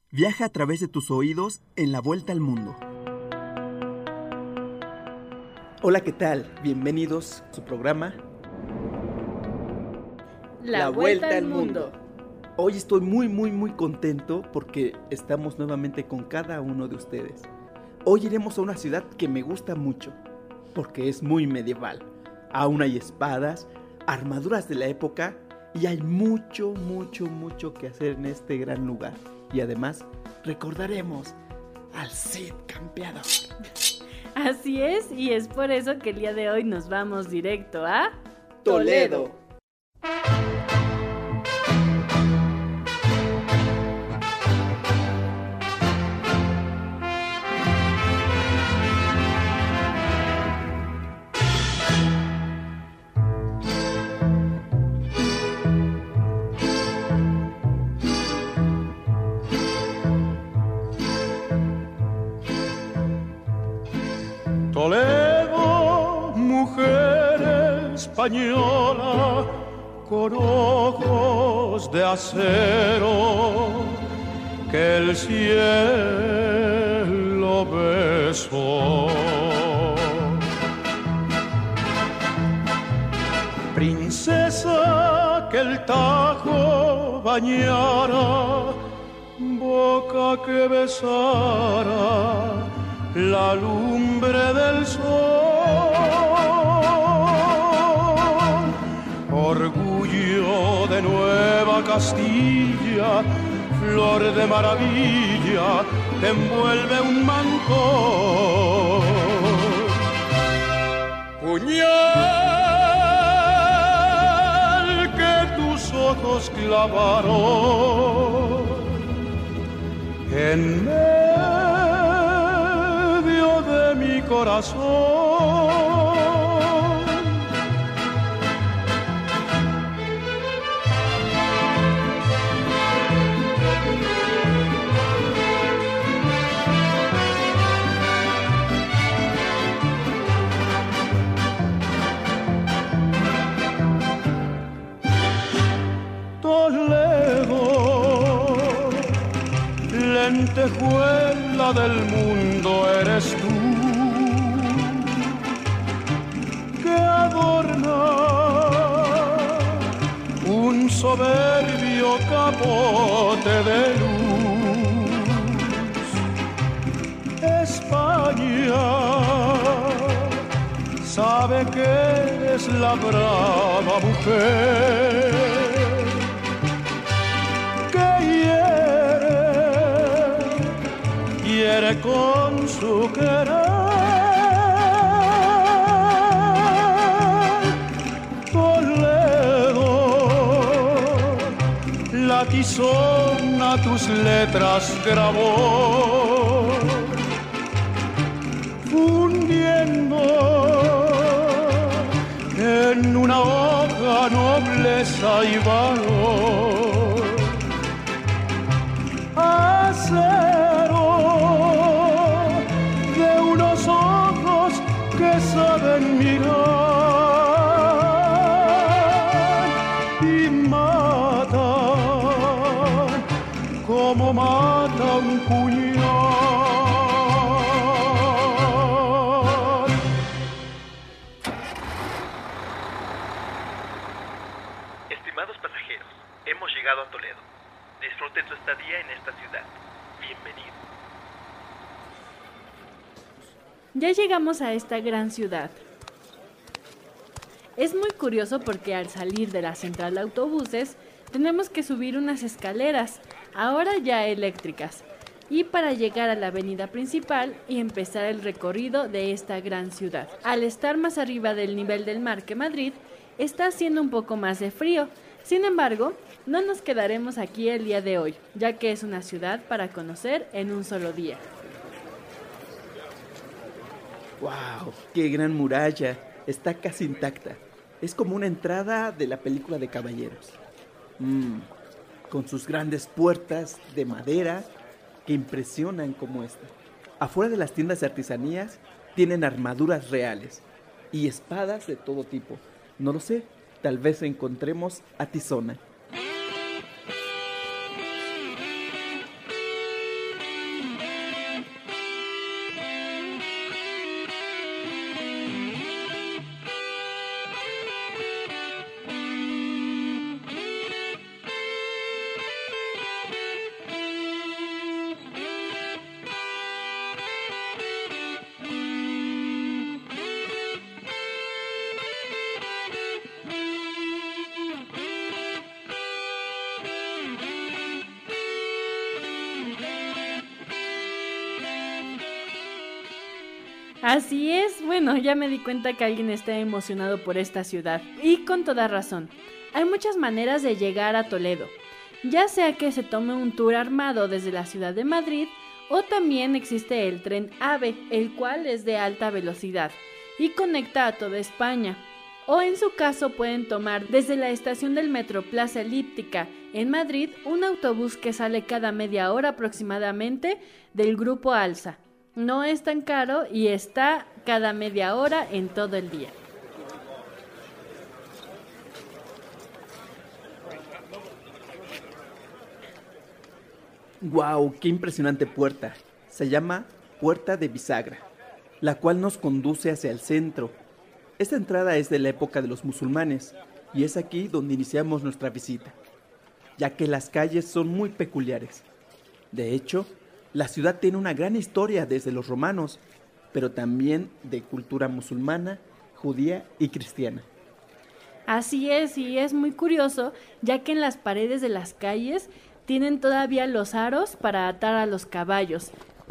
Viaja a través de tus oídos en la vuelta al mundo. Hola, ¿qué tal? Bienvenidos a su programa La Vuelta al Mundo. Hoy estoy muy contento porque estamos nuevamente con cada uno de ustedes. Hoy iremos a una ciudad que me gusta mucho porque es muy medieval. Aún hay espadas, armaduras de la época y hay mucho que hacer en este gran lugar. Y además recordaremos al Cid Campeador. Así es, y es por eso que el día de hoy nos vamos directo a Toledo. Toledo, mujer española, con ojos de acero, que el cielo besó. Princesa que el Tajo bañara, boca que besara la lumbre del sol, orgullo de Nueva Castilla, flor de maravilla, te envuelve un mantón. Puñal que tus ojos clavaron en de mi corazón. Toledo, lentejuela del mundo eres tú, que adorna un soberbio capote de luz. España sabe que eres la brava mujer que hiere con su querer. Toledo, la tizona tus letras grabó, fundiendo en una hoja nobleza y valor. Acero de unos ojos que saben mirar y matan como mata un puñal. Estimados pasajeros, hemos llegado a Toledo. Disfruten su estadía en esta ciudad. Bienvenidos. Ya llegamos a esta gran ciudad. Es muy curioso porque al salir de la central de autobuses tenemos que subir unas escaleras, ahora ya eléctricas, y para llegar a la avenida principal y empezar el recorrido de esta gran ciudad. Al estar más arriba del nivel del mar que Madrid, está haciendo un poco más de frío. Sin embargo, no nos quedaremos aquí el día de hoy, ya que es una ciudad para conocer en un solo día. ¡Wow! ¡Qué gran muralla! Está casi intacta. Es como una entrada de la película de caballeros. Con sus grandes puertas de madera que impresionan como esta. Afuera de las tiendas de artesanías tienen armaduras reales y espadas de todo tipo. No lo sé, tal vez encontremos a Tizona. Así es, bueno, ya me di cuenta que alguien está emocionado por esta ciudad, y con toda razón. Hay muchas maneras de llegar a Toledo, ya sea que se tome un tour armado desde la ciudad de Madrid, o también existe el tren AVE, el cual es de alta velocidad y conecta a toda España. O en su caso pueden tomar desde la estación del metro Plaza Elíptica en Madrid un autobús que sale cada media hora aproximadamente del grupo Alsa. No es tan caro y está cada media hora en todo el día. ¡Wow! ¡Qué impresionante puerta! Se llama Puerta de Bisagra, la cual nos conduce hacia el centro. Esta entrada es de la época de los musulmanes y es aquí donde iniciamos nuestra visita, ya que las calles son muy peculiares. De hecho, la ciudad tiene una gran historia desde los romanos, pero también de cultura musulmana, judía y cristiana. Así es, y es muy curioso, ya que en las paredes de las calles tienen todavía los aros para atar a los caballos.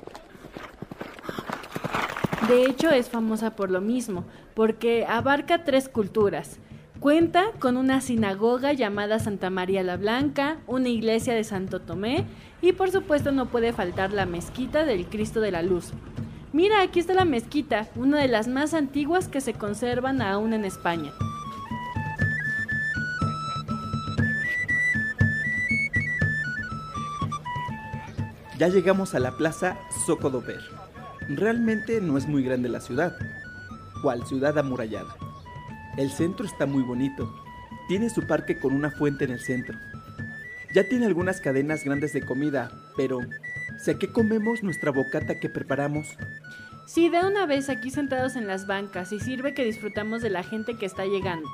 De hecho, es famosa por lo mismo, porque abarca 3 culturas. Cuenta con una sinagoga llamada Santa María la Blanca, una iglesia de Santo Tomé y por supuesto no puede faltar la mezquita del Cristo de la Luz. Mira, aquí está la mezquita, una de las más antiguas que se conservan aún en España. Ya llegamos a la plaza Zocodover. Realmente no es muy grande la ciudad, cual ciudad amurallada. El centro está muy bonito, tiene su parque con una fuente en el centro. Ya tiene algunas cadenas grandes de comida, pero ¿sé qué comemos nuestra bocata que preparamos? Sí, de una vez aquí sentados en las bancas y sirve que disfrutamos de la gente que está llegando.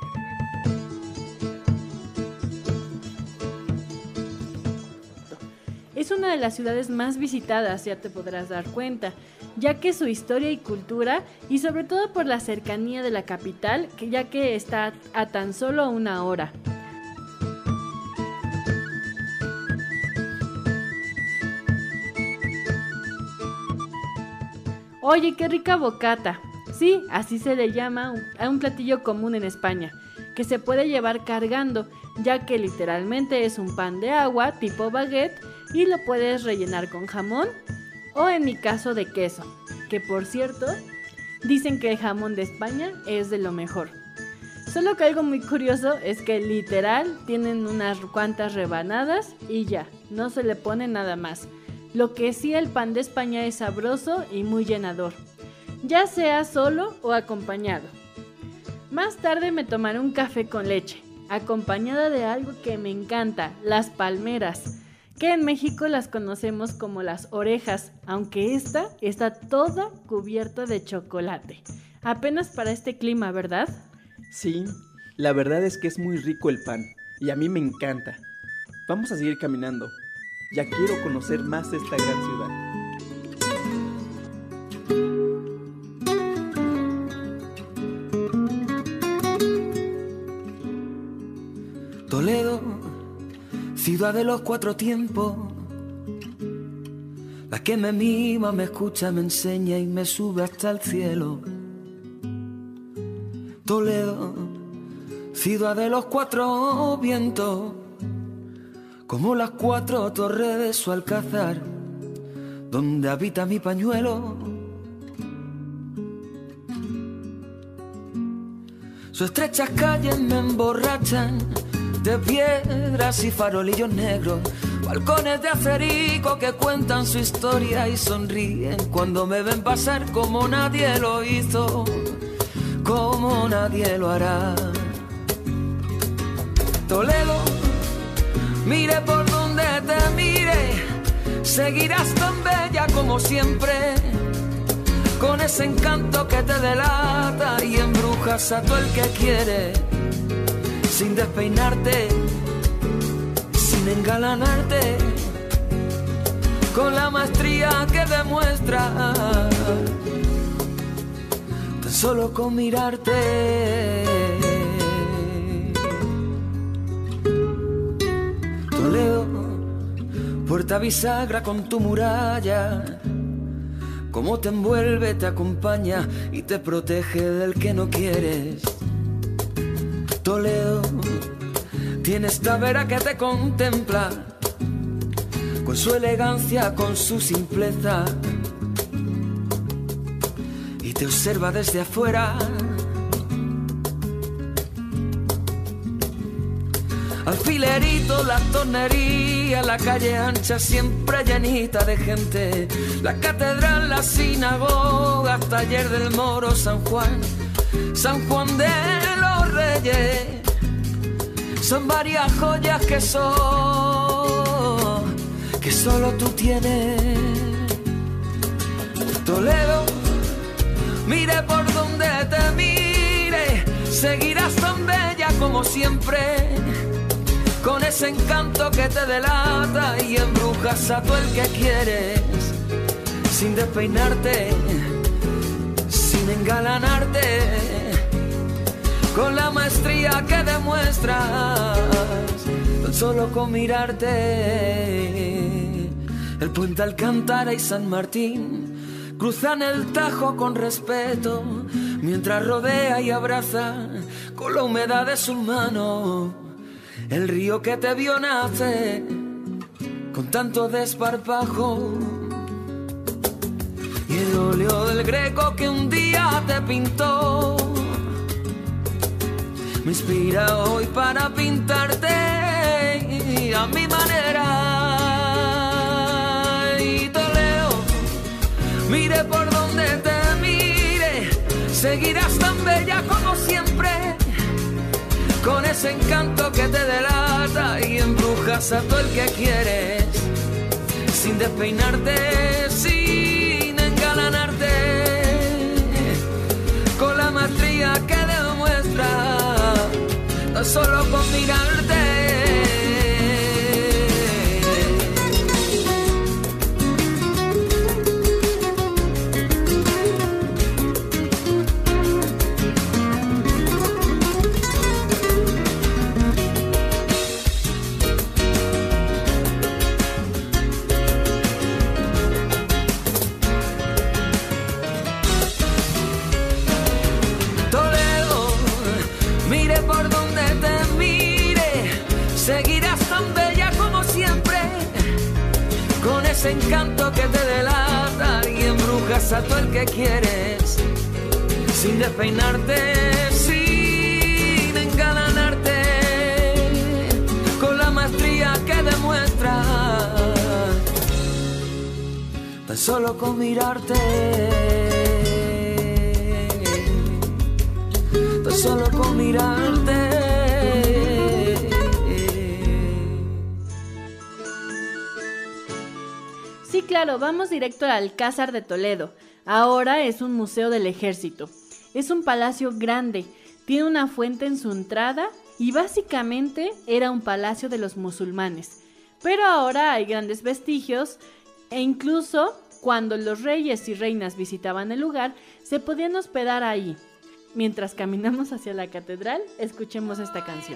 Es una de las ciudades más visitadas, ya te podrás dar cuenta, ya que su historia y cultura, y sobre todo por la cercanía de la capital, ya que está a tan solo 1 hora. Oye, qué rica bocata. Sí, así se le llama a un platillo común en España, que se puede llevar cargando, ya que literalmente es un pan de agua tipo baguette y lo puedes rellenar con jamón o en mi caso de queso, que por cierto, dicen que el jamón de España es de lo mejor. Solo que algo muy curioso es que literal tienen unas cuantas rebanadas y ya, no se le pone nada más. Lo que sí, el pan de España es sabroso y muy llenador, ya sea solo o acompañado. Más tarde me tomaré un café con leche, acompañada de algo que me encanta, las palmeras, que en México las conocemos como las orejas, aunque esta está toda cubierta de chocolate. Apenas para este clima, ¿verdad? Sí, la verdad es que es muy rico el pan y a mí me encanta. Vamos a seguir caminando. Ya quiero conocer más esta gran ciudad. Toledo, ciudad de los 4 tiempos, la que me mima, me escucha, me enseña y me sube hasta el cielo. Toledo, ciudad de los 4 vientos, como las 4 torres de su alcázar, donde habita mi pañuelo. Sus estrechas calles me emborrachan de piedras y farolillos negros, balcones de acerico que cuentan su historia y sonríen cuando me ven pasar como nadie lo hizo, como nadie lo hará. Toledo, mire por donde te mire, seguirás tan bella como siempre, con ese encanto que te delata y embrujas a todo el que quiere, sin despeinarte, sin engalanarte, con la maestría que demuestra tan solo con mirarte. Toledo, puerta bisagra con tu muralla, cómo te envuelve, te acompaña y te protege del que no quieres. Toledo tiene esta vera que te contempla, con su elegancia, con su simpleza, y te observa desde afuera. Alfilerito, la tornería, la calle ancha siempre llenita de gente, la catedral, la sinagoga, taller del Moro, San Juan, San Juan de los Reyes. Son varias joyas que solo tú tienes. Toledo, mire por donde te mire, seguirás tan bella como siempre, con ese encanto que te delata y embrujas a todo el que quieres, sin despeinarte, sin engalanarte, con la maestría que demuestras, tan solo con mirarte. El puente Alcántara y San Martín cruzan el Tajo con respeto, mientras rodea y abraza con la humedad de sus manos el río que te vio nacer con tanto desparpajo, y el óleo del Greco que un día te pintó me inspira hoy para pintarte a mi manera. Y Toledo, mire por donde te mire, seguirás tan bella como siempre, con ese encanto que te delata y embrujas a todo el que quieres, sin despeinarte, sin engalanarte, con la maestría que demuestra tan solo con mirarte. Seguirás tan bella como siempre, con ese encanto que te delata y embrujas a todo el que quieres, sin despeinarte, sin engalanarte, con la maestría que demuestras, tan solo con mirarte, tan solo con mirarte. Sí, claro, vamos directo al Alcázar de Toledo. Ahora es un museo del ejército. Es un palacio grande, tiene una fuente en su entrada y básicamente era un palacio de los musulmanes. Pero ahora hay grandes vestigios e incluso cuando los reyes y reinas visitaban el lugar, se podían hospedar ahí. Mientras caminamos hacia la catedral, escuchemos esta canción.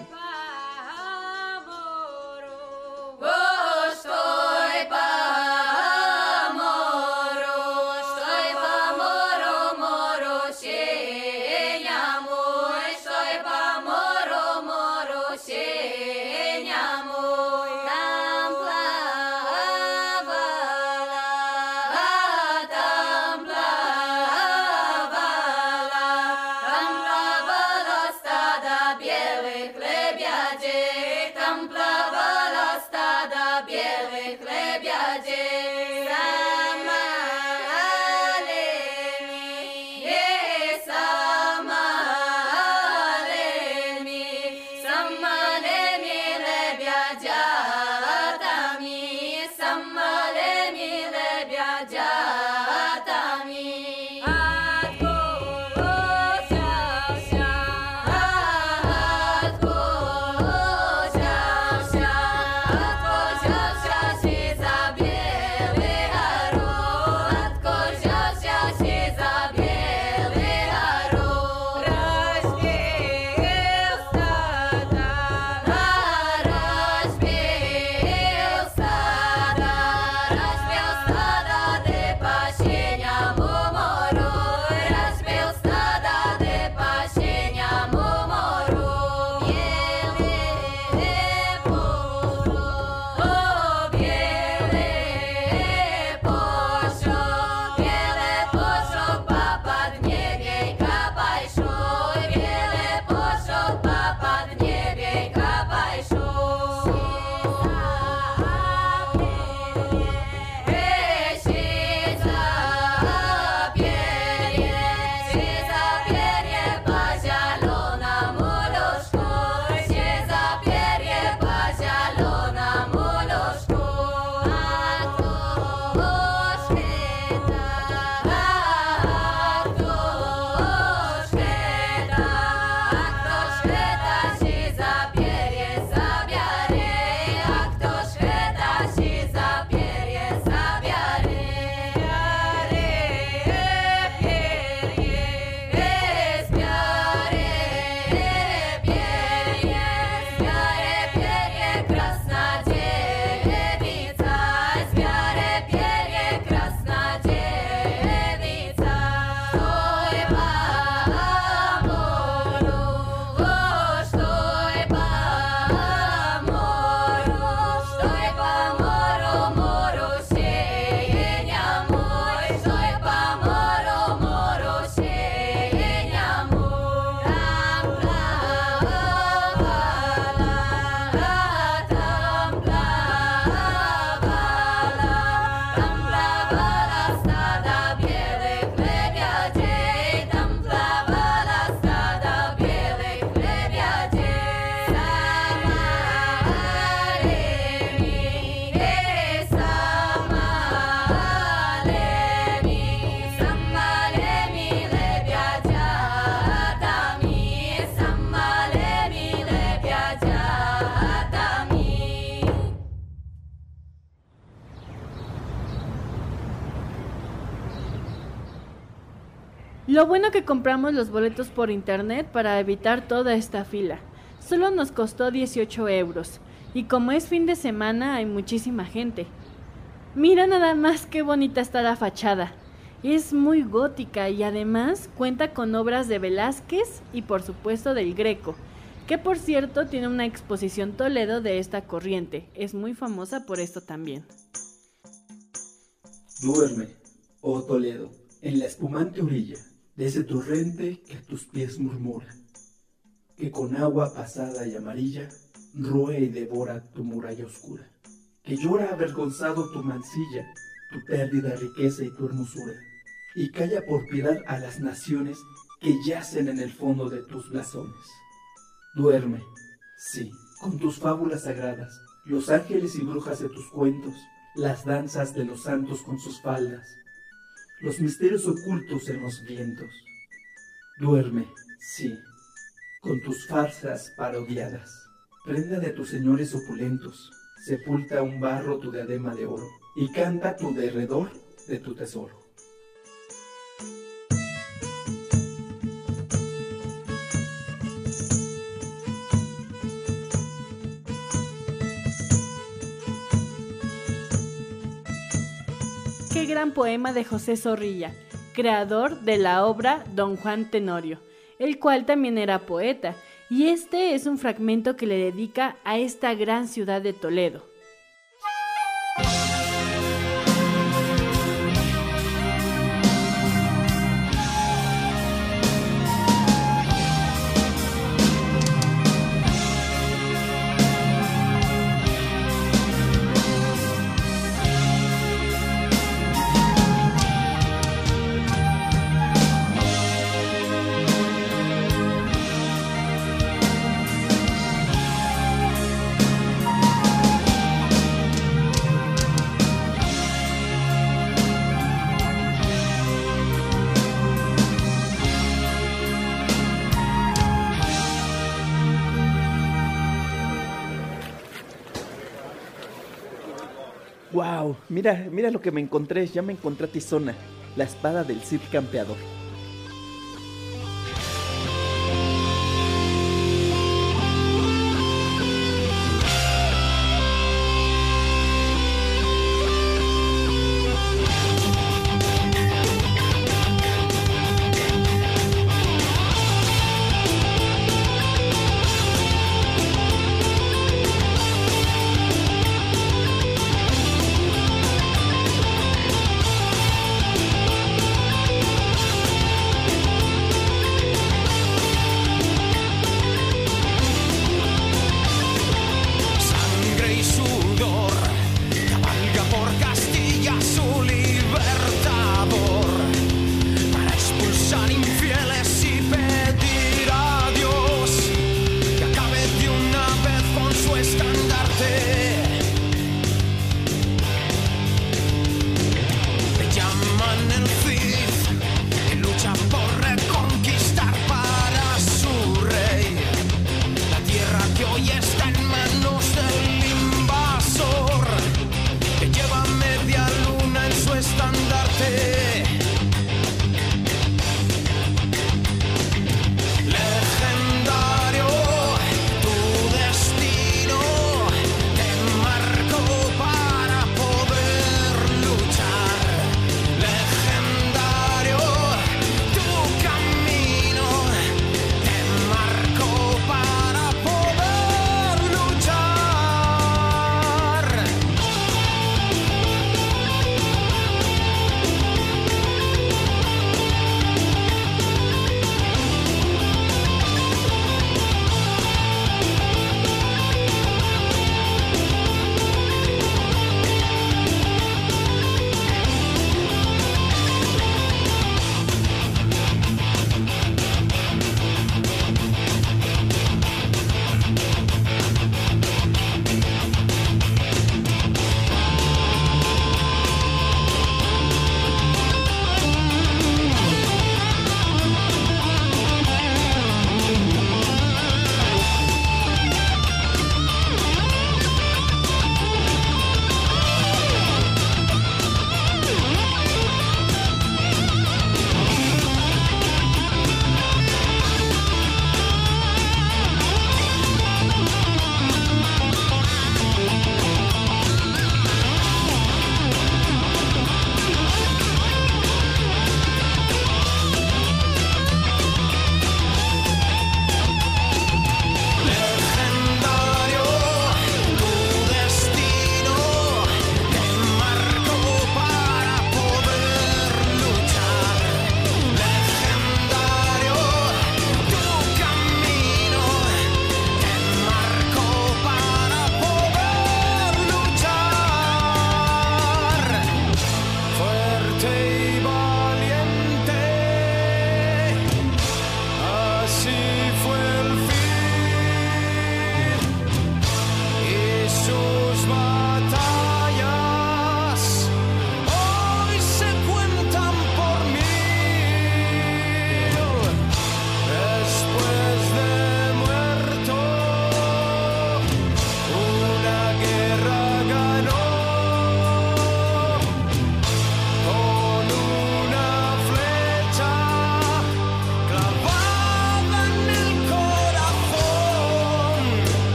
Lo bueno que compramos los boletos por internet para evitar toda esta fila. Solo nos costó 18 euros. Y como es fin de semana, hay muchísima gente. Mira nada más qué bonita está la fachada. Es muy gótica y además cuenta con obras de Velázquez y por supuesto del Greco, que por cierto tiene una exposición Toledo de esta corriente. Es muy famosa por esto también. Duerme, oh Toledo, en la espumante orilla de ese torrente que a tus pies murmura, que con agua pasada y amarilla roe y devora tu muralla oscura, que llora avergonzado tu mancilla, tu pérdida, riqueza y tu hermosura, y calla por piedad a las naciones que yacen en el fondo de tus blasones. Duerme, sí, con tus fábulas sagradas, los ángeles y brujas de tus cuentos, las danzas de los santos con sus faldas, los misterios ocultos en los vientos. Duerme, sí, con tus farsas parodiadas, prenda de tus señores opulentos, sepulta un barro tu diadema de oro, y canta tu derredor de tu tesoro. Qué gran poema de José Zorrilla, creador de la obra Don Juan Tenorio, el cual también era poeta, y este es un fragmento que le dedica a esta gran ciudad de Toledo. ¡Wow! Mira lo que me encontré. Ya me encontré a Tizona, la espada del Cid campeador.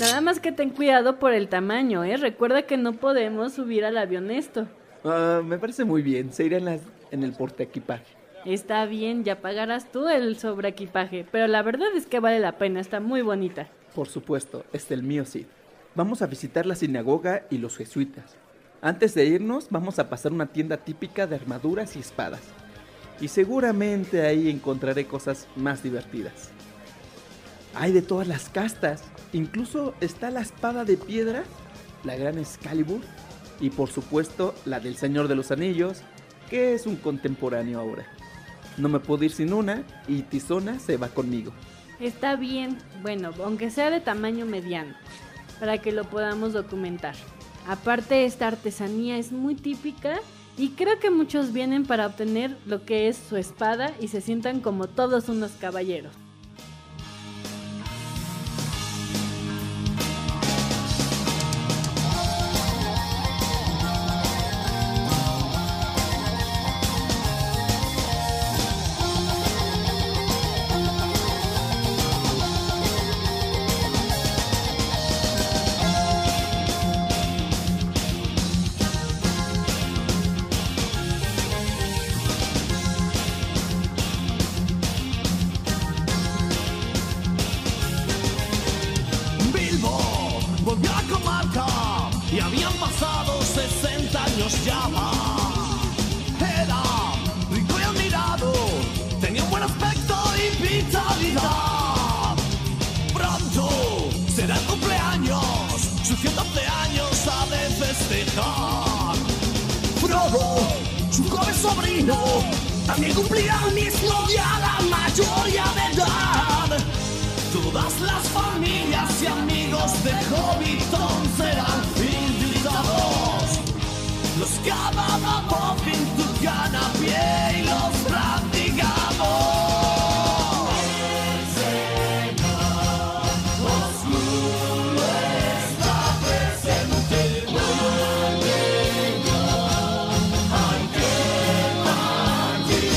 Nada más que ten cuidado por el tamaño, ¿eh? Recuerda que no podemos subir al avión esto. Me parece muy bien, se irá en el portaequipaje. Está bien, ya pagarás tú el sobreequipaje, pero la verdad es que vale la pena, está muy bonita. Por supuesto, el mío sí. Vamos a visitar la sinagoga y los jesuitas. Antes de irnos, vamos a pasar una tienda típica de armaduras y espadas. Y seguramente ahí encontraré cosas más divertidas. Hay de todas las castas, incluso está la espada de piedra, la gran Excalibur, y por supuesto la del Señor de los Anillos, que es un contemporáneo ahora. No me puedo ir sin una y Tizona se va conmigo. Está bien, bueno, aunque sea de tamaño mediano, para que lo podamos documentar. Aparte, esta artesanía es muy típica y creo que muchos vienen para obtener lo que es su espada y se sientan como todos unos caballeros. Y habían pasado 60 años ya. Era rico y admirado, tenía un buen aspecto y vitalidad. Pronto será el cumpleaños, sus 112 años ha de festejar. Frodo, su joven sobrino, también cumplirá el mismo día la mayoría de edad. Todas las familias y amigos de Hobbiton serán invitados. Los Cababa en tu canapé y los practicamos. El Señor oscuro está presente. Hay que partir.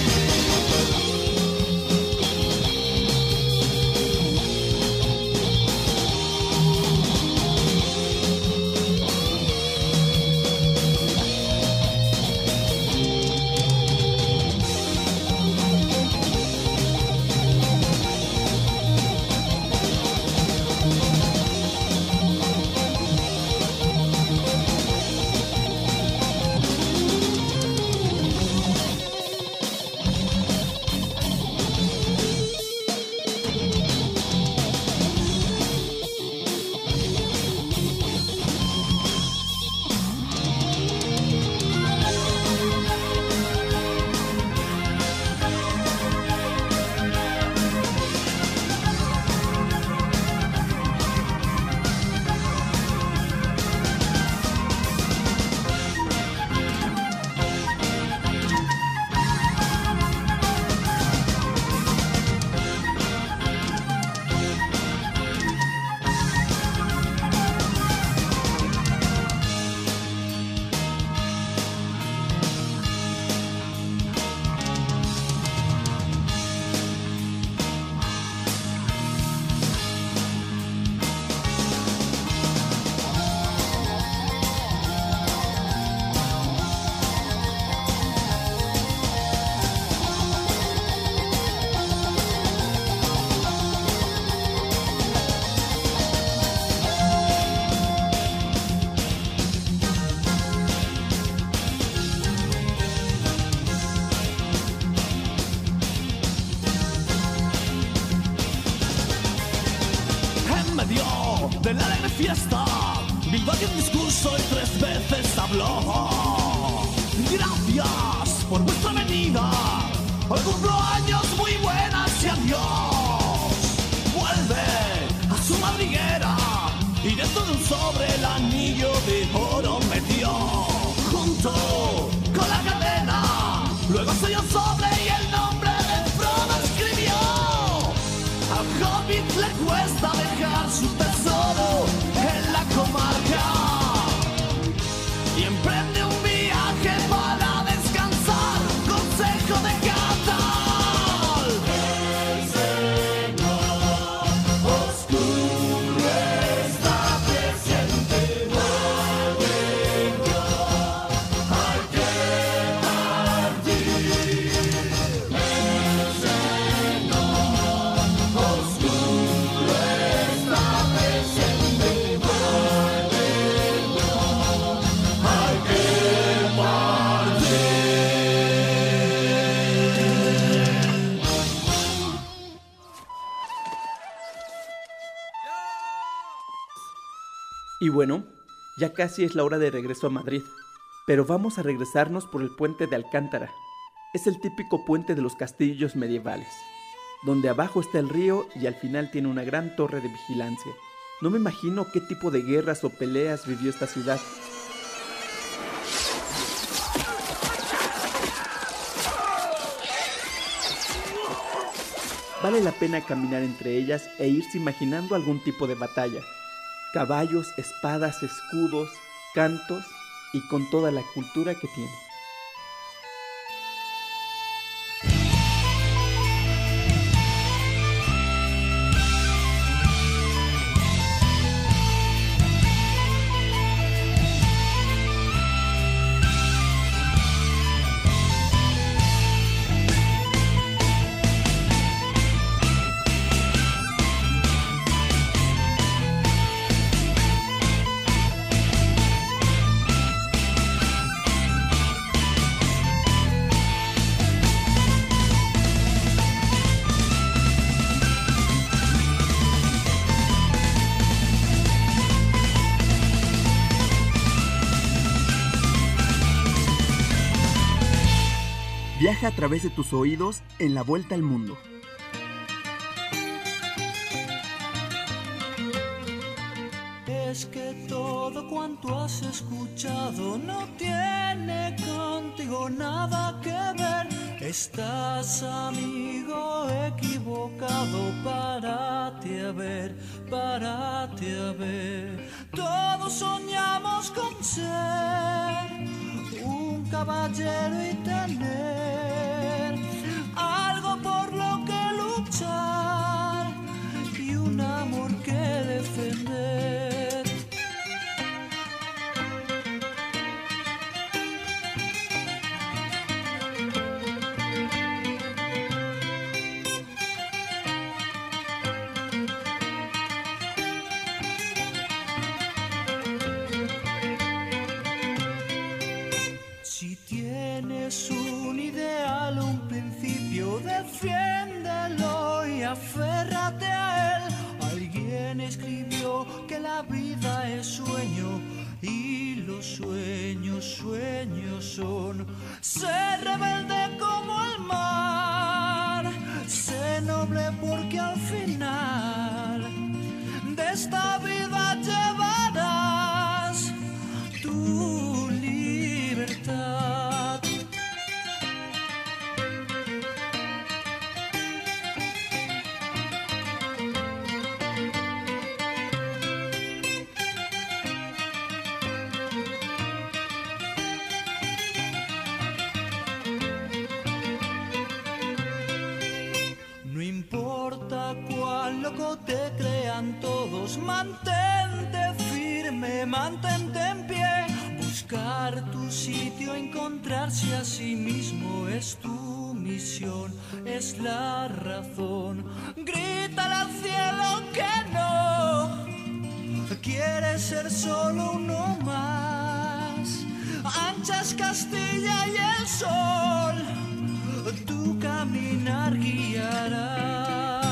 De la alegre fiesta, Bilbao dio un discurso y 3 veces habló. Gracias por vuestra venida, hoy cumplo años, muy buenas y adiós. Vuelve a su madriguera y dentro de un sobre el anillo de oro metió. Junto con la cadena, luego selló el sobre y el nombre de Frodo escribió. Al Hobbit le cuesta dejar su tesoro en la comarca y emprende un viaje para descansar. Consejo de Gandalf. El Señor oscuro Y bueno, ya casi es la hora de regreso a Madrid, pero vamos a regresarnos por el puente de Alcántara. Es el típico puente de los castillos medievales, donde abajo está el río y al final tiene una gran torre de vigilancia. No me imagino qué tipo de guerras o peleas vivió esta ciudad. Vale la pena caminar entre ellas e irse imaginando algún tipo de batalla. Caballos, espadas, escudos, cantos y con toda la cultura que tiene. Viaja a través de tus oídos en la vuelta al mundo. Es que todo cuanto has escuchado no tiene contigo nada que ver. Estás, amigo, equivocado. Párate a ver, párate a ver. Todos soñamos con ser un caballero y tener algo por lo que luchar y un amor que defender. Si tienes un ideal, un principio, defiéndelo y aférrate a él. Alguien escribió que la vida es sueño y los sueños, sueños son. Sé rebelde como el mar, sé noble porque al final de esta vida llevarás tu libertad. No importa cuán loco te crean todos, mantente firme, mantente en pie. Buscar tu sitio, encontrarse a sí mismo es tu misión, es la razón. Grítale al cielo que no quieres ser solo uno más. Anchas Castilla y el sol tu caminar guiará.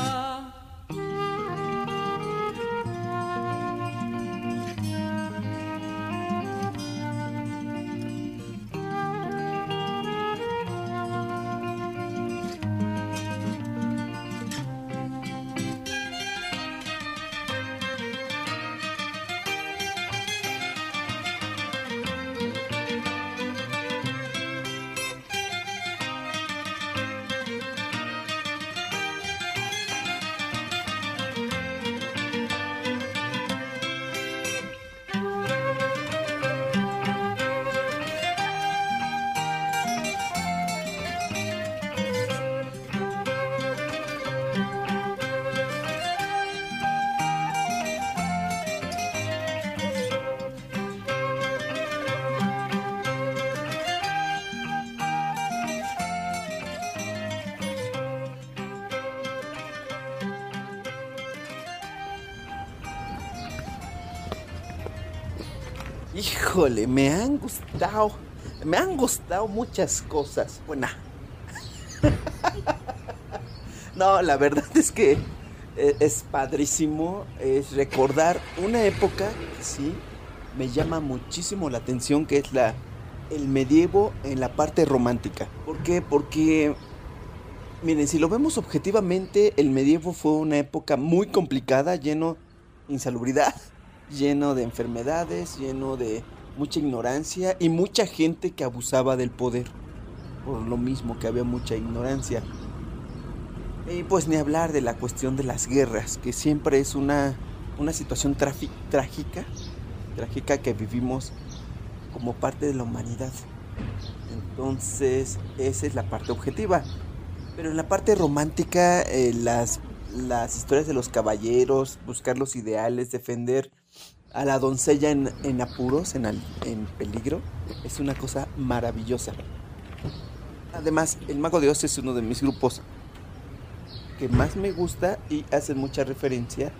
Híjole, me han gustado muchas cosas. Bueno, no, la verdad es que es padrísimo, es recordar una época que sí me llama muchísimo la atención, que es el medievo en la parte romántica. ¿Por qué? Porque, miren, si lo vemos objetivamente, el medievo fue una época muy complicada, lleno de insalubridad, lleno de enfermedades, lleno de mucha ignorancia y mucha gente que abusaba del poder, por lo mismo que había mucha ignorancia. Y pues ni hablar de la cuestión de las guerras, que siempre es una situación trágica que vivimos como parte de la humanidad. Entonces, esa es la parte objetiva. Pero en la parte romántica, las historias de los caballeros, buscar los ideales, defender a la doncella en apuros, en peligro, es una cosa maravillosa. Además, el Mago de Oz es uno de mis grupos que más me gusta y hace mucha referencia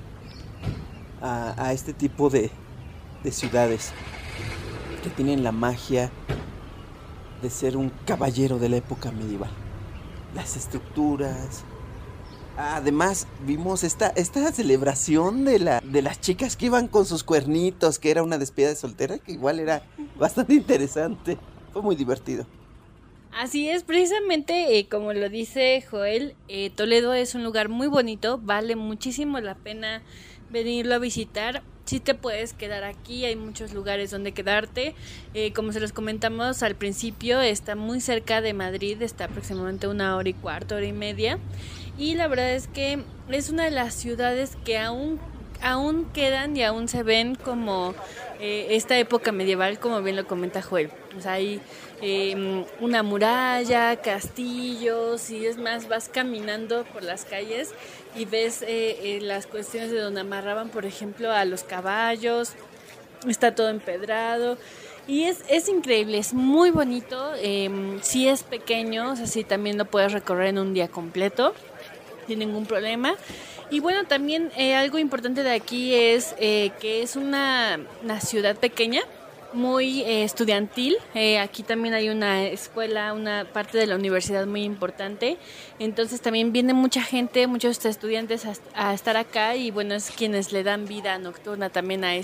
a este tipo de ciudades que tienen la magia de ser un caballero de la época medieval. Las estructuras. Además, vimos esta celebración de las chicas que iban con sus cuernitos, que era una despedida de soltera, que igual era bastante interesante. Fue muy divertido. Así es, precisamente como lo dice Joel, Toledo es un lugar muy bonito, vale muchísimo la pena venirlo a visitar. Sí te puedes quedar aquí, hay muchos lugares donde quedarte. Como se los comentamos al principio, está muy cerca de Madrid, está aproximadamente 1 hora y cuarto, hora y media. Y la verdad es que es una de las ciudades que aún quedan y aún se ven como esta época medieval, como bien lo comenta Joel. O sea, hay una muralla, castillos, y es más, vas caminando por las calles y ves las cuestiones de donde amarraban, por ejemplo, a los caballos. Está todo empedrado y es increíble, es muy bonito. Sí es pequeño, o sea, sí también lo puedes recorrer en un día completo sin ningún problema. Y bueno, también algo importante de aquí es que es una ciudad pequeña, muy estudiantil. Aquí también hay una escuela, una parte de la universidad muy importante. Entonces también viene mucha gente, muchos estudiantes a estar acá, y bueno, es quienes le dan vida nocturna también a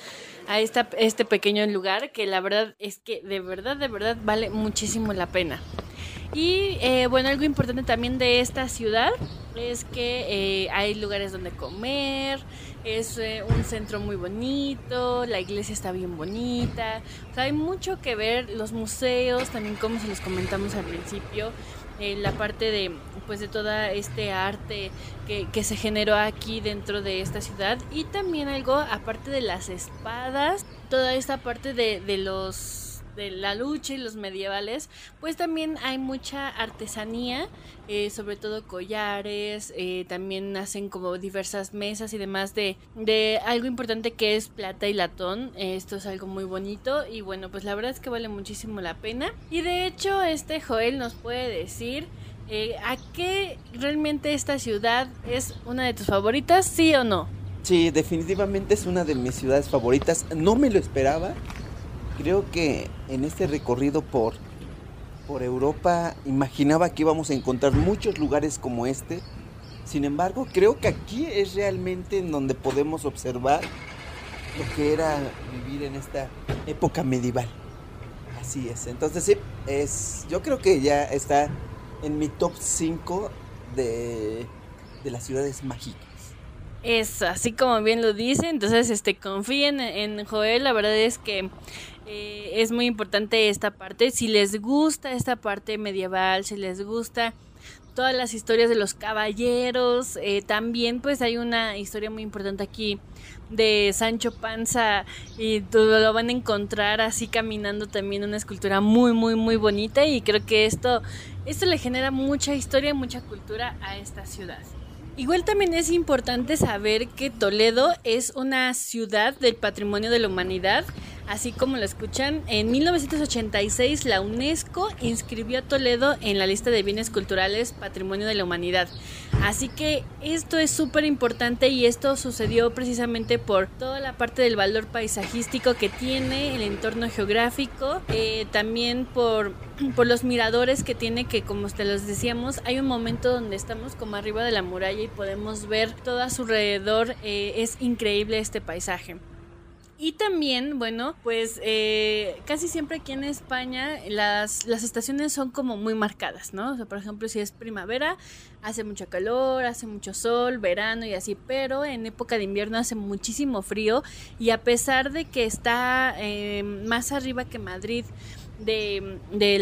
este pequeño lugar, que la verdad es que de verdad vale muchísimo la pena. Y bueno, algo importante también de esta ciudad es que hay lugares donde comer, es un centro muy bonito, la iglesia está bien bonita, o sea, hay mucho que ver, los museos también, como se los comentamos al principio, la parte de todo este arte que se generó aquí dentro de esta ciudad. Y también algo aparte de las espadas, toda esta parte de la lucha y los medievales, pues también hay mucha artesanía, sobre todo collares, también hacen como diversas mesas y demás de algo importante que es plata y latón. Esto es algo muy bonito y bueno, pues la verdad es que vale muchísimo la pena. Y de hecho Joel nos puede decir ¿a qué realmente esta ciudad es una de tus favoritas, sí o no? Sí, definitivamente es una de mis ciudades favoritas, no me lo esperaba. Creo que en este recorrido por Europa imaginaba que íbamos a encontrar muchos lugares como este. Sin embargo, creo que aquí es realmente en donde podemos observar lo que era vivir en esta época medieval. Así es. Entonces sí, yo creo que ya está en mi top 5 de las ciudades mágicas. Es así como bien lo dice. Entonces confíen en Joel. La verdad es que es muy importante esta parte. Si les gusta esta parte medieval, si les gusta todas las historias de los caballeros, también pues hay una historia muy importante aquí de Sancho Panza, y lo van a encontrar así caminando también, una escultura muy muy muy bonita, y creo que esto le genera mucha historia, mucha cultura a esta ciudad. Igual también es importante saber que Toledo es una ciudad del patrimonio de la humanidad. Así como lo escuchan, en 1986 la UNESCO inscribió a Toledo en la lista de bienes culturales Patrimonio de la Humanidad. Así que esto es súper importante y esto sucedió precisamente por toda la parte del valor paisajístico que tiene el entorno geográfico, también por los miradores que tiene, que como te los decíamos, hay un momento donde estamos como arriba de la muralla y podemos ver todo a su alrededor. Es increíble este paisaje. Y también, bueno, pues casi siempre aquí en España las estaciones son como muy marcadas, ¿no? O sea, por ejemplo, si es primavera, hace mucho calor, hace mucho sol, verano y así, pero en época de invierno hace muchísimo frío y a pesar de que está más arriba que Madrid del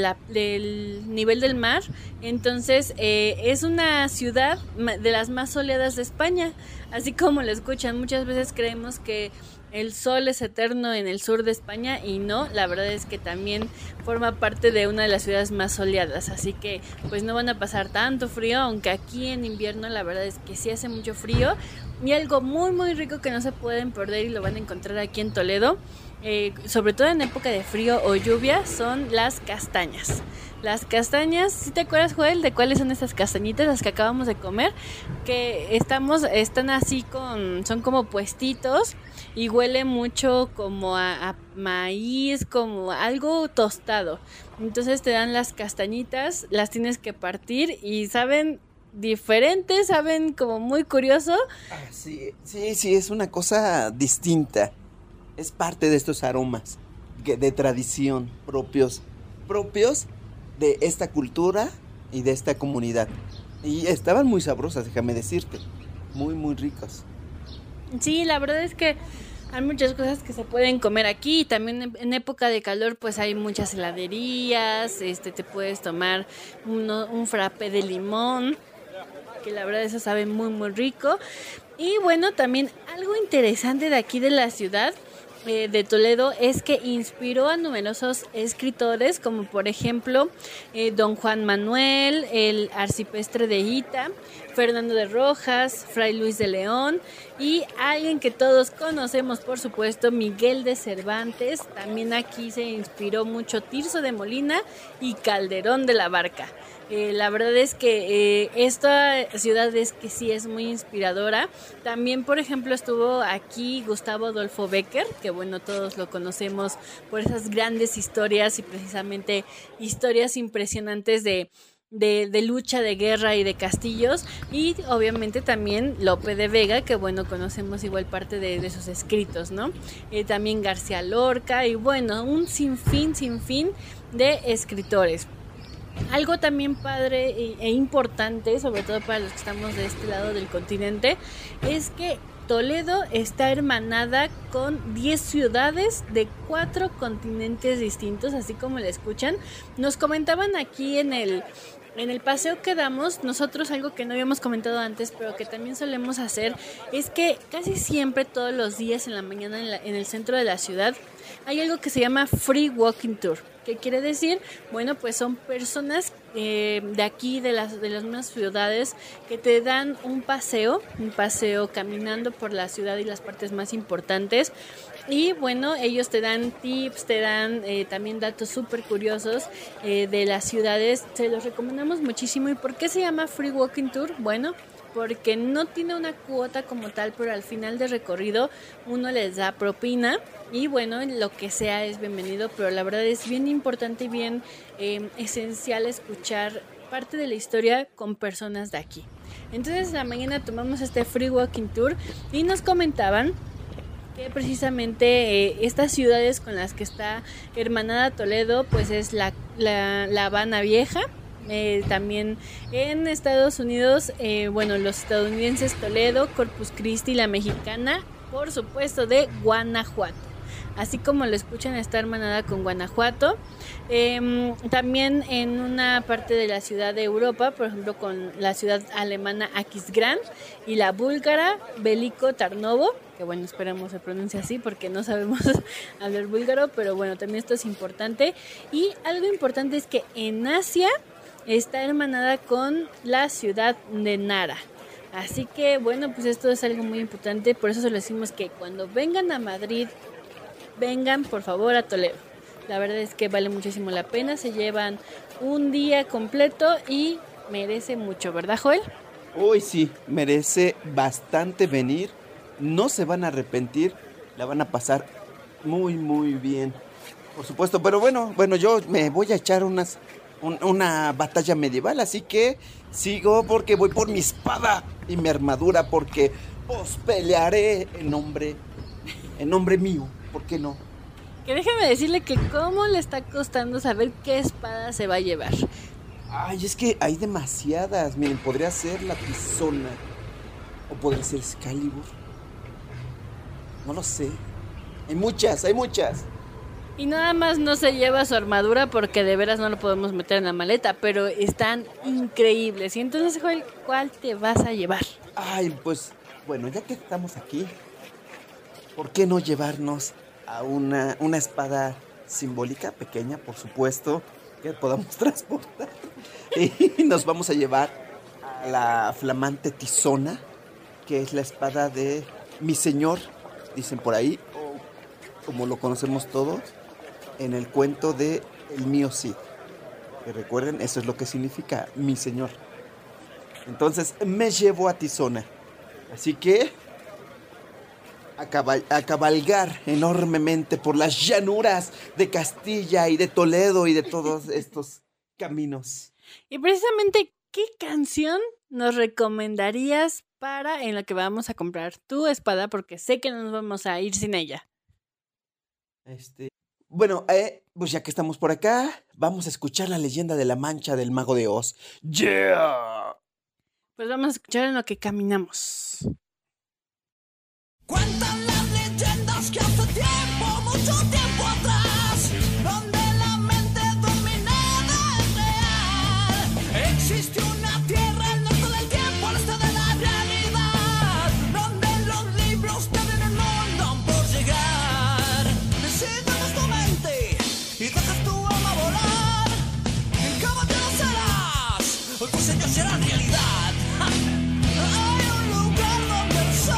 nivel del mar, entonces es una ciudad de las más soleadas de España, así como lo escuchan. Muchas veces creemos que el sol es eterno en el sur de España y no, la verdad es que también forma parte de una de las ciudades más soleadas, así que pues no van a pasar tanto frío, aunque aquí en invierno la verdad es que sí hace mucho frío. Y algo muy muy rico que no se pueden perder y lo van a encontrar aquí en Toledo, sobre todo en época de frío o lluvia, son las castañas. Las castañas, ¿sí te acuerdas, Joel, de cuáles son estas castañitas, las que acabamos de comer? Que están así son como puestitos y huele mucho como a maíz, como algo tostado. Entonces te dan las castañitas, las tienes que partir y saben diferentes, saben como muy curioso. Sí, es una cosa distinta. Es parte de estos aromas de tradición propios de esta cultura y de esta comunidad. Y estaban muy sabrosas, déjame decirte. Muy, muy ricas. Sí, la verdad es que hay muchas cosas que se pueden comer aquí. Y también en época de calor pues hay muchas heladerías. Te puedes tomar un frappé de limón, que la verdad eso sabe muy, muy rico. Y bueno, también algo interesante de aquí de la ciudad de Toledo es que inspiró a numerosos escritores, como por ejemplo don Juan Manuel, el arcipreste de Hita, Fernando de Rojas, Fray Luis de León y alguien que todos conocemos, por supuesto, Miguel de Cervantes. También aquí se inspiró mucho Tirso de Molina y Calderón de la Barca. La verdad es que esta ciudad es que sí es muy inspiradora. También, por ejemplo, estuvo aquí Gustavo Adolfo Bécquer, que bueno, todos lo conocemos por esas grandes historias y precisamente historias impresionantes de lucha, de guerra y de castillos. Y obviamente también Lope de Vega, que bueno, conocemos igual parte de sus escritos, ¿no? También García Lorca y bueno, un sinfín de escritores. Algo también padre e importante, sobre todo para los que estamos de este lado del continente, es que Toledo está hermanada con 10 ciudades de 4 continentes distintos, así como le escuchan. Nos comentaban aquí en el paseo que damos, nosotros algo que no habíamos comentado antes, pero que también solemos hacer, es que casi siempre todos los días en la mañana en el centro de la ciudad hay algo que se llama Free Walking Tour. ¿Qué quiere decir? Bueno, pues son personas de aquí, de las mismas ciudades, que te dan un paseo caminando por la ciudad y las partes más importantes. Y bueno, ellos te dan tips, te dan también datos súper curiosos de las ciudades. Se los recomendamos muchísimo. ¿Y por qué se llama Free Walking Tour? Bueno, porque no tiene una cuota como tal, pero al final del recorrido uno les da propina y bueno, lo que sea es bienvenido, pero la verdad es bien importante y bien esencial escuchar parte de la historia con personas de aquí. Entonces en la mañana tomamos este Free Walking Tour y nos comentaban que precisamente estas ciudades con las que está hermanada Toledo pues es la Habana Vieja. También en Estados Unidos, los estadounidenses Toledo, Corpus Christi, la mexicana, por supuesto de Guanajuato. Así como lo escuchan, está hermanada con Guanajuato. También en una parte de la ciudad de Europa, por ejemplo con la ciudad alemana Aquisgrán y la búlgara Veliko Tarnovo, que bueno, esperamos se pronuncie así porque no sabemos hablar búlgaro, pero bueno, también esto es importante. Y algo importante es que en Asia está hermanada con la ciudad de Nara. Así que bueno, pues esto es algo muy importante, por eso se lo decimos que cuando vengan a Madrid vengan por favor a Toledo. La verdad es que vale muchísimo la pena, se llevan un día completo y merece mucho, ¿verdad, Joel? Uy, sí, merece bastante venir. No se van a arrepentir, la van a pasar muy, muy bien. Por supuesto, pero bueno, yo me voy a echar una batalla medieval, así que sigo porque voy por mi espada y mi armadura, porque os pelearé en nombre mío, ¿por qué no? Que déjeme decirle que cómo le está costando saber qué espada se va a llevar. Ay, es que hay demasiadas. Miren, podría ser la Tizona o podría ser Excalibur. No lo sé. Hay muchas. Y nada más no se lleva su armadura porque de veras no lo podemos meter en la maleta, pero están increíbles. Y entonces, Joel, ¿cuál te vas a llevar? Ay, pues, bueno, ya que estamos aquí, ¿por qué no llevarnos a una espada simbólica, pequeña, por supuesto, que podamos transportar? Y nos vamos a llevar a la flamante Tizona, que es la espada de mi señor, dicen por ahí, o como lo conocemos todos, en el cuento de El mío Cid. Que recuerden, eso es lo que significa mi señor. Entonces me llevo a Tizona. Así que a cabalgar enormemente por las llanuras de Castilla y de Toledo y de todos estos caminos. Y precisamente, ¿qué canción nos recomendarías para en la que vamos a comprar tu espada? Porque sé que no nos vamos a ir sin ella. Bueno, pues ya que estamos por acá, vamos a escuchar la leyenda de la Mancha del Mago de Oz. ¡Yeah! Pues vamos a escuchar en lo que caminamos. Cuentan las leyendas que hace tiempo, mucho tiempo atrás, donde la mente dominada es real. Existe una tierra al norte del tiempo, al este de la realidad, donde los libros tienen un mundo por llegar. Decides tu mente y dejas tu alma volar. En caballero serás, tu sueño será realidad. Hay un lugar donde el sol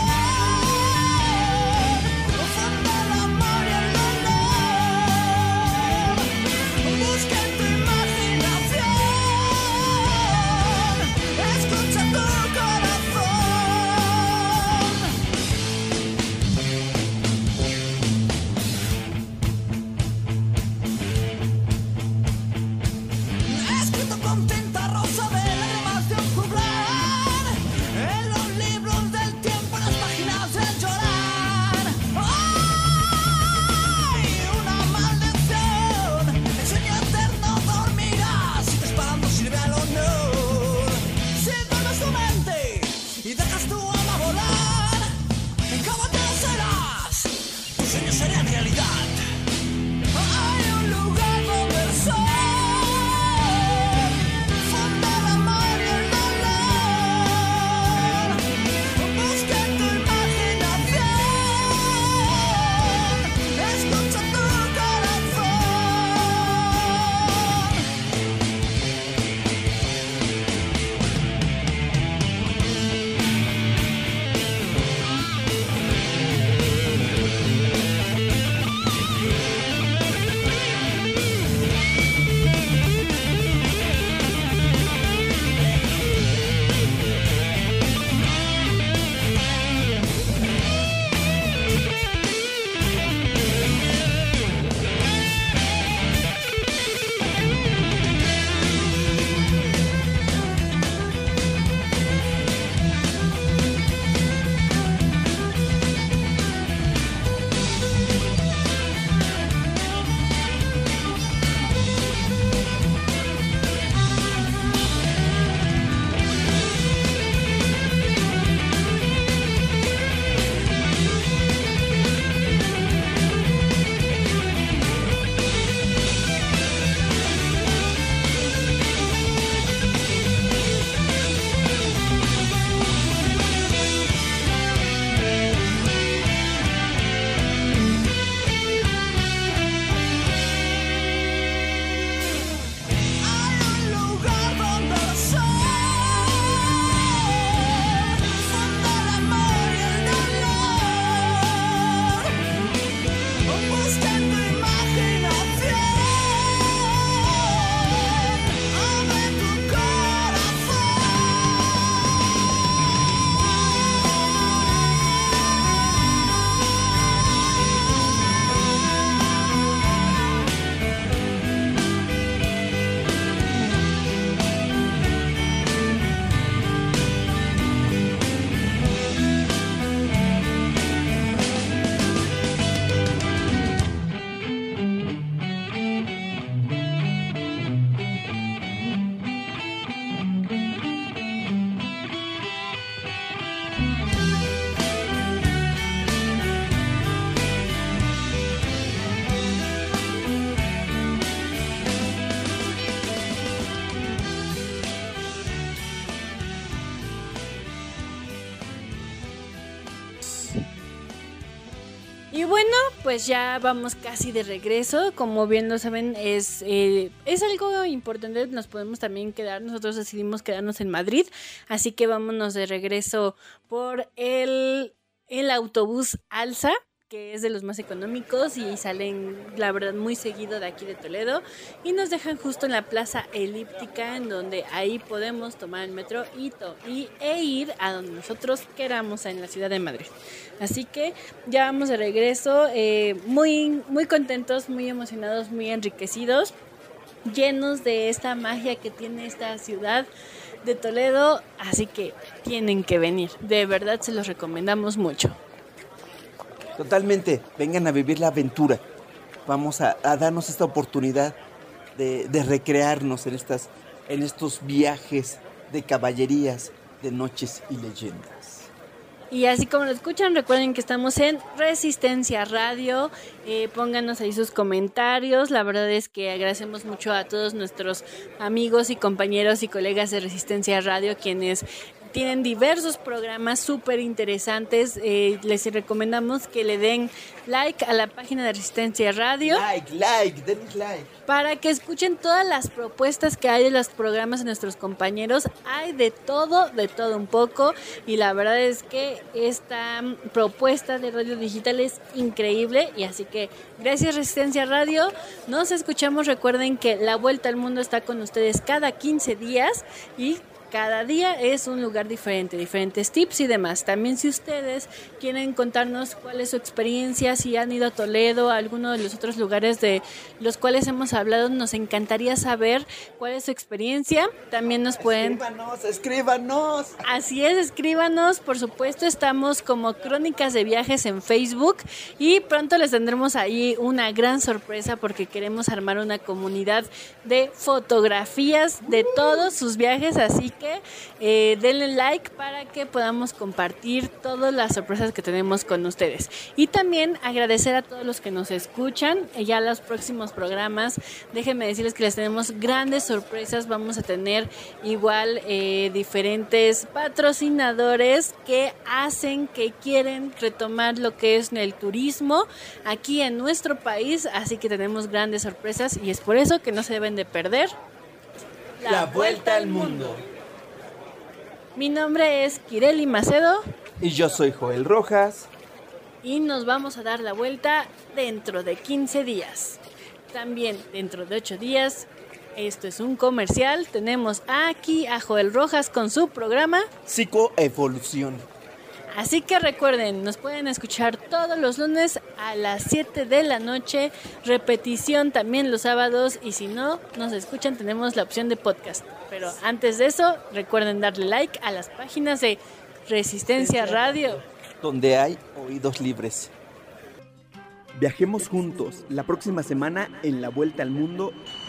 bueno, pues ya vamos casi de regreso. Como bien lo saben, es algo importante. Nos podemos también quedar. Nosotros decidimos quedarnos en Madrid. Así que vámonos de regreso por el autobús Alsa, que es de los más económicos y salen, la verdad, muy seguido de aquí de Toledo, y nos dejan justo en la Plaza Elíptica, en donde ahí podemos tomar el metro e ir a donde nosotros queramos en la ciudad de Madrid. Así que ya vamos de regreso, muy, muy contentos, muy emocionados, muy enriquecidos, llenos de esta magia que tiene esta ciudad de Toledo, así que tienen que venir, de verdad se los recomendamos mucho. Totalmente, vengan a vivir la aventura. Vamos a darnos esta oportunidad de recrearnos en estos viajes de caballerías, de noches y leyendas. Y así como lo escuchan, recuerden que estamos en Resistencia Radio. Pónganos ahí sus comentarios. La verdad es que agradecemos mucho a todos nuestros amigos y compañeros y colegas de Resistencia Radio, quienes tienen diversos programas súper interesantes. Les recomendamos que le den like a la página de Resistencia Radio. Denles like. Para que escuchen todas las propuestas que hay de los programas de nuestros compañeros. Hay de todo un poco. Y la verdad es que esta propuesta de radio digital es increíble. Y así que gracias Resistencia Radio. Nos escuchamos. Recuerden que La Vuelta al Mundo está con ustedes cada 15 días. Y cada día es un lugar diferente, diferentes tips y demás. También si ustedes quieren contarnos cuál es su experiencia, si han ido a Toledo, a alguno de los otros lugares de los cuales hemos hablado, nos encantaría saber cuál es su experiencia. También nos pueden... Escríbanos. Así es, escríbanos. Por supuesto, estamos como Crónicas de Viajes en Facebook y pronto les tendremos ahí una gran sorpresa porque queremos armar una comunidad de fotografías de todos sus viajes, así que denle like para que podamos compartir todas las sorpresas que tenemos con ustedes. Y también agradecer a todos los que nos escuchan. Ya los próximos programas, déjenme decirles que les tenemos grandes sorpresas. Vamos a tener igual diferentes patrocinadores que quieren retomar lo que es el turismo aquí en nuestro país. Así que tenemos grandes sorpresas y es por eso que no se deben de perder La Vuelta al Mundo. Mi nombre es Kireli Macedo. Y yo soy Joel Rojas. Y nos vamos a dar la vuelta dentro de 15 días. También dentro de 8 días. Esto es un comercial. Tenemos aquí a Joel Rojas con su programa Psicoevolución. Así que recuerden, nos pueden escuchar todos los lunes a las 7 de la noche. Repetición también los sábados. Y si no nos escuchan, tenemos la opción de podcast. Pero antes de eso, recuerden darle like a las páginas de Resistencia Radio, donde hay oídos libres. Viajemos juntos la próxima semana en La Vuelta al Mundo